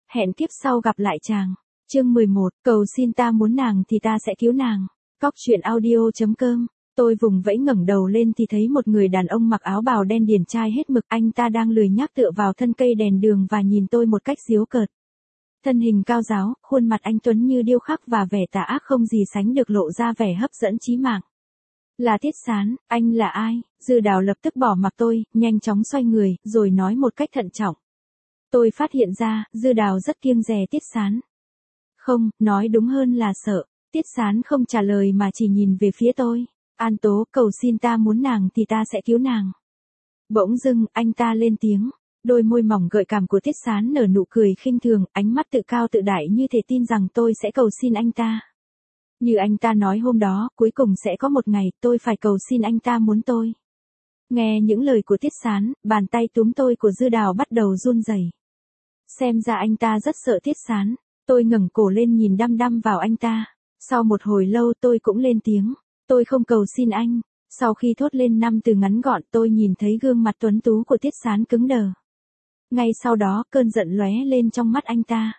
hẹn kiếp sau gặp lại chàng. Chương 11, cầu xin ta muốn nàng thì ta sẽ cứu nàng. Cóc truyện audio.com. Tôi vùng vẫy ngẩng đầu lên thì thấy một người đàn ông mặc áo bào đen điển trai hết mực, anh ta đang lười nhác tựa vào thân cây đèn đường và nhìn tôi một cách giễu cợt. Thân hình cao ráo, khuôn mặt anh tuấn như điêu khắc và vẻ tà ác không gì sánh được lộ ra vẻ hấp dẫn chí mạng. Là Tiết Sán, anh là ai? Dư Đào lập tức bỏ mặc tôi, nhanh chóng xoay người, rồi nói một cách thận trọng. Tôi phát hiện ra, Dư Đào rất kiêng dè Tiết Sán. Không, nói đúng hơn là sợ. Tiết Sán không trả lời mà chỉ nhìn về phía tôi. An Tố, cầu xin ta muốn nàng thì ta sẽ cứu nàng. Bỗng dưng, anh ta lên tiếng. Đôi môi mỏng gợi cảm của Tiết Sán nở nụ cười khinh thường, ánh mắt tự cao tự đại như thể tin rằng tôi sẽ cầu xin anh ta. Như anh ta nói hôm đó, cuối cùng sẽ có một ngày, tôi phải cầu xin anh ta muốn tôi. Nghe những lời của Tiết Sán, bàn tay túm tôi của Dư Đào bắt đầu run rẩy. Xem ra anh ta rất sợ Tiết Sán. Tôi ngẩng cổ lên nhìn đăm đăm vào anh ta. Sau một hồi lâu tôi cũng lên tiếng. Tôi không cầu xin anh. Sau khi thốt lên 5 từ ngắn gọn, tôi nhìn thấy gương mặt tuấn tú của Tiết Sán cứng đờ. Ngay sau đó, cơn giận lóe lên trong mắt anh ta.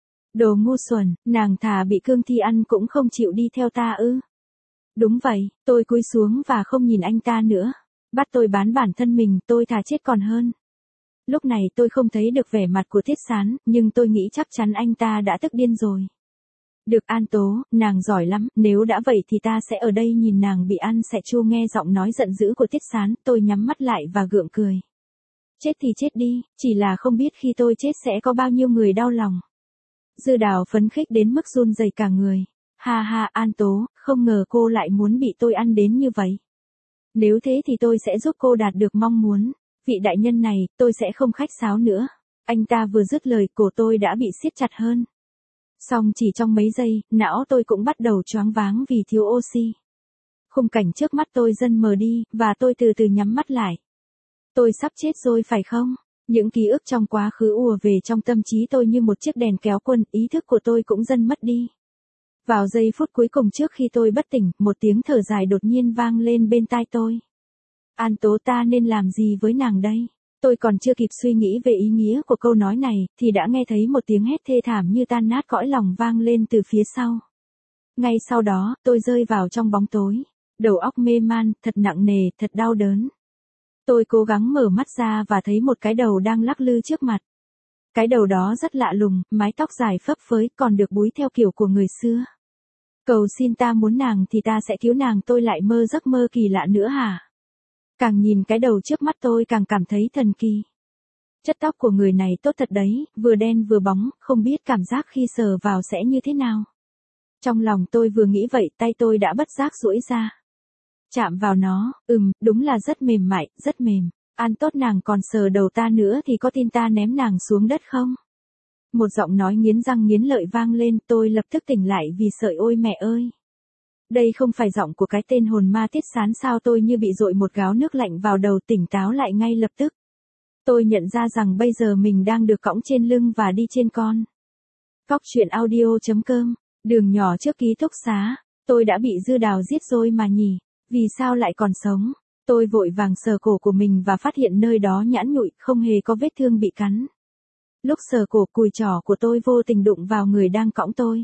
Đồ ngu xuẩn, nàng thà bị cương thi ăn cũng không chịu đi theo ta ư? Đúng vậy, tôi cúi xuống và không nhìn anh ta nữa. Bắt tôi bán bản thân mình, tôi thà chết còn hơn. Lúc này tôi không thấy được vẻ mặt của Tiết Sán, nhưng tôi nghĩ chắc chắn anh ta đã tức điên rồi. Được An Tố, nàng giỏi lắm, nếu đã vậy thì ta sẽ ở đây nhìn nàng bị ăn sẹ chua. Nghe giọng nói giận dữ của Tiết Sán, tôi nhắm mắt lại và gượng cười. Chết thì chết đi, chỉ là không biết khi tôi chết sẽ có bao nhiêu người đau lòng. Dư Đào phấn khích đến mức run rẩy cả người. Ha ha, An Tố, không ngờ cô lại muốn bị tôi ăn đến như vậy. Nếu thế thì tôi sẽ giúp cô đạt được mong muốn. Vị đại nhân này, tôi sẽ không khách sáo nữa. Anh ta vừa dứt lời, cổ tôi đã bị siết chặt hơn. Xong chỉ trong mấy giây, não tôi cũng bắt đầu choáng váng vì thiếu oxy. Khung cảnh trước mắt tôi dần mờ đi, và tôi từ từ nhắm mắt lại. Tôi sắp chết rồi phải không? Những ký ức trong quá khứ ùa về trong tâm trí tôi như một chiếc đèn kéo quân, ý thức của tôi cũng dần mất đi. Vào giây phút cuối cùng trước khi tôi bất tỉnh, một tiếng thở dài đột nhiên vang lên bên tai tôi. An Tố, ta nên làm gì với nàng đây? Tôi còn chưa kịp suy nghĩ về ý nghĩa của câu nói này, thì đã nghe thấy một tiếng hét thê thảm như tan nát cõi lòng vang lên từ phía sau. Ngay sau đó, tôi rơi vào trong bóng tối. Đầu óc mê man, thật nặng nề, thật đau đớn. Tôi cố gắng mở mắt ra và thấy một cái đầu đang lắc lư trước mặt. Cái đầu đó rất lạ lùng, mái tóc dài phấp phới, còn được búi theo kiểu của người xưa. Cầu xin ta muốn nàng thì ta sẽ cứu nàng, tôi lại mơ giấc mơ kỳ lạ nữa hả? Càng nhìn cái đầu trước mắt tôi càng cảm thấy thần kỳ. Chất tóc của người này tốt thật đấy, vừa đen vừa bóng, không biết cảm giác khi sờ vào sẽ như thế nào. Trong lòng tôi vừa nghĩ vậy, tay tôi đã bất giác duỗi ra. Chạm vào nó, đúng là rất mềm mại, rất mềm. An tốt, nàng còn sờ đầu ta nữa thì có tin ta ném nàng xuống đất không? Một giọng nói nghiến răng nghiến lợi vang lên, tôi lập tức tỉnh lại vì sợi ôi mẹ ơi. Đây không phải giọng của cái tên hồn ma Tiết Sán sao? Tôi như bị dội một gáo nước lạnh vào đầu, tỉnh táo lại ngay lập tức. Tôi nhận ra rằng bây giờ mình đang được cõng trên lưng và đi trên con. Cóc truyện audio.com. Đường nhỏ trước ký túc xá. Tôi đã bị Dư Đào giết rồi mà nhỉ? Vì sao lại còn sống? Tôi vội vàng sờ cổ của mình và phát hiện nơi đó nhẵn nhụi, không hề có vết thương bị cắn. Lúc sờ cổ, cùi trỏ của tôi vô tình đụng vào người đang cõng tôi.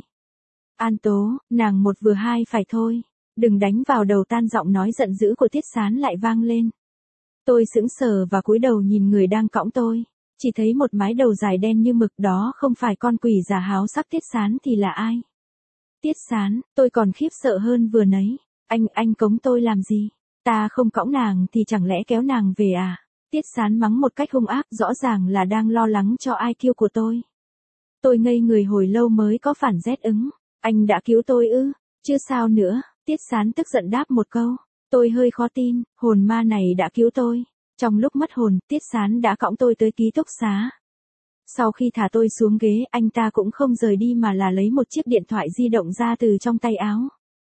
An Tố, nàng một vừa hai phải thôi. Đừng đánh vào đầu tan, giọng nói giận dữ của Tiết Sán lại vang lên. Tôi sững sờ và cúi đầu nhìn người đang cõng tôi. Chỉ thấy một mái đầu dài đen như mực, đó không phải con quỷ già háo sắc Tiết Sán thì là ai? Tiết Sán, tôi còn khiếp sợ hơn vừa nấy. Anh cõng tôi làm gì? Ta không cõng nàng thì chẳng lẽ kéo nàng về à? Tiết Sán mắng một cách hung ác, rõ ràng là đang lo lắng cho IQ của tôi. Tôi ngây người hồi lâu mới có phản rét ứng. Anh đã cứu tôi ư? Chứ sao nữa? Tiết Sán tức giận đáp một câu. Tôi hơi khó tin, hồn ma này đã cứu tôi. Trong lúc mất hồn, Tiết Sán đã cõng tôi tới ký túc xá. Sau khi thả tôi xuống ghế, anh ta cũng không rời đi mà là lấy một chiếc điện thoại di động ra từ trong tay áo.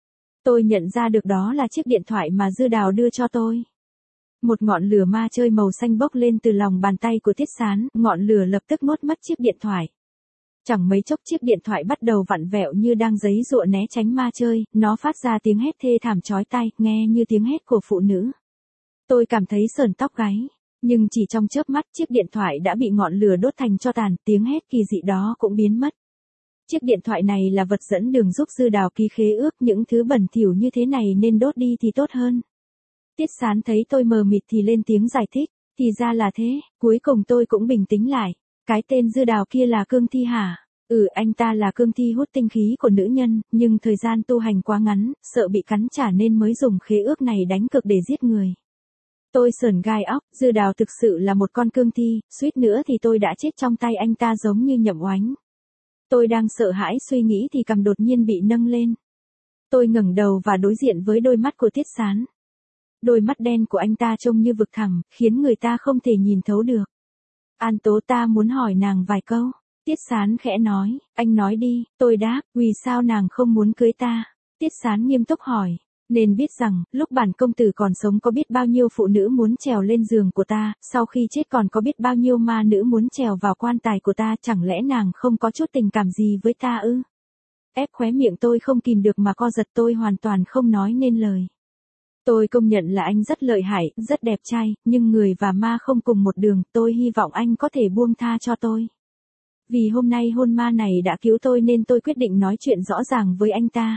Tôi nhận ra được đó là chiếc điện thoại mà Dư Đào đưa cho tôi. Một ngọn lửa ma chơi màu xanh bốc lên từ lòng bàn tay của Tiết Sán, ngọn lửa lập tức nuốt mất chiếc điện thoại. Chẳng mấy chốc chiếc điện thoại bắt đầu vặn vẹo như đang giãy giụa né tránh ma chơi, nó phát ra tiếng hét thê thảm chói tai, nghe như tiếng hét của phụ nữ. Tôi cảm thấy sởn tóc gáy. Nhưng chỉ trong chớp mắt chiếc điện thoại đã bị ngọn lửa đốt thành tro tàn, tiếng hét kỳ dị đó cũng biến mất. Chiếc điện thoại này là vật dẫn đường giúp Dư Đào ký khế ước, những thứ bẩn thỉu như thế này nên đốt đi thì tốt hơn. Tiết Sán thấy tôi mờ mịt thì lên tiếng giải thích, thì ra là thế, cuối cùng tôi cũng bình tĩnh lại. Cái tên Dư Đào kia là Cương Thi hả? Anh ta là cương thi hút tinh khí của nữ nhân, nhưng thời gian tu hành quá ngắn, sợ bị cắn trả nên mới dùng khế ước này đánh cược để giết người. Tôi sởn gai óc, Dư Đào thực sự là một con cương thi, suýt nữa thì tôi đã chết trong tay anh ta giống như Nhậm Oánh. Tôi đang sợ hãi suy nghĩ thì cằm đột nhiên bị nâng lên. Tôi ngẩng đầu và đối diện với đôi mắt của Tiết Sán. Đôi mắt đen của anh ta trông như vực thẳm, khiến người ta không thể nhìn thấu được. An Tố, ta muốn hỏi nàng vài câu. Tiết Sán khẽ nói, anh nói đi. Tôi đáp, vì sao nàng không muốn cưới ta? Tiết Sán nghiêm túc hỏi, nên biết rằng, lúc bản công tử còn sống có biết bao nhiêu phụ nữ muốn trèo lên giường của ta, sau khi chết còn có biết bao nhiêu ma nữ muốn trèo vào quan tài của ta, chẳng lẽ nàng không có chút tình cảm gì với ta ư? Ép khóe miệng tôi không kìm được mà co giật, tôi hoàn toàn không nói nên lời. Tôi công nhận là anh rất lợi hại, rất đẹp trai, nhưng người và ma không cùng một đường, tôi hy vọng anh có thể buông tha cho tôi. Vì hôm nay hôn ma này đã cứu tôi nên tôi quyết định nói chuyện rõ ràng với anh ta.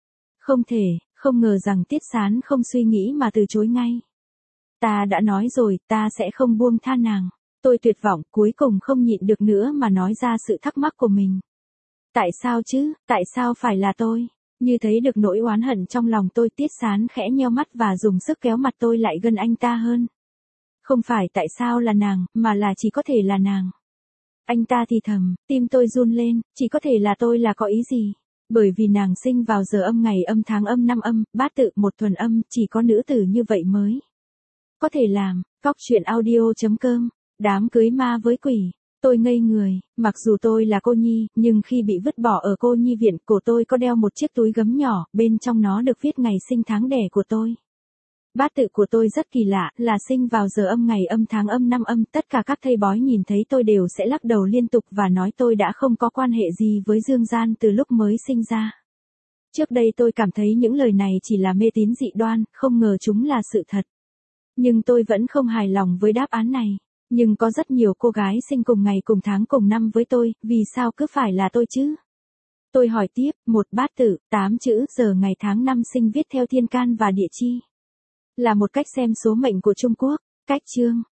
Không ngờ rằng Tiết Sán không suy nghĩ mà từ chối ngay. Ta đã nói rồi, ta sẽ không buông tha nàng. Tôi tuyệt vọng, cuối cùng không nhịn được nữa mà nói ra sự thắc mắc của mình. Tại sao chứ, tại sao phải là tôi? Như thấy được nỗi oán hận trong lòng tôi, Tiết Sán khẽ nheo mắt và dùng sức kéo mặt tôi lại gần anh ta hơn. Không phải tại sao là nàng, mà là chỉ có thể là nàng. Anh ta thì thầm, tim tôi run lên, chỉ có thể là tôi là có ý gì? Bởi vì nàng sinh vào giờ âm, ngày âm, tháng âm, năm âm, bát tự, một thuần âm, chỉ có nữ tử như vậy mới có thể làm. Cóc truyện audio.com. Đám cưới ma với quỷ. Tôi ngây người, mặc dù tôi là cô nhi, nhưng khi bị vứt bỏ ở cô nhi viện, cổ tôi có đeo một chiếc túi gấm nhỏ, bên trong nó được viết ngày sinh tháng đẻ của tôi. Bát tự của tôi rất kỳ lạ, là sinh vào giờ âm, ngày âm, tháng âm, năm âm, tất cả các thầy bói nhìn thấy tôi đều sẽ lắc đầu liên tục và nói tôi đã không có quan hệ gì với dương gian từ lúc mới sinh ra. Trước đây tôi cảm thấy những lời này chỉ là mê tín dị đoan, không ngờ chúng là sự thật. Nhưng tôi vẫn không hài lòng với đáp án này. Nhưng có rất nhiều cô gái sinh cùng ngày cùng tháng cùng năm với tôi, vì sao cứ phải là tôi chứ? Tôi hỏi tiếp, một bát tự, 8 chữ, giờ ngày tháng năm sinh viết theo thiên can và địa chi. Là một cách xem số mệnh của Trung Quốc. Cách chương.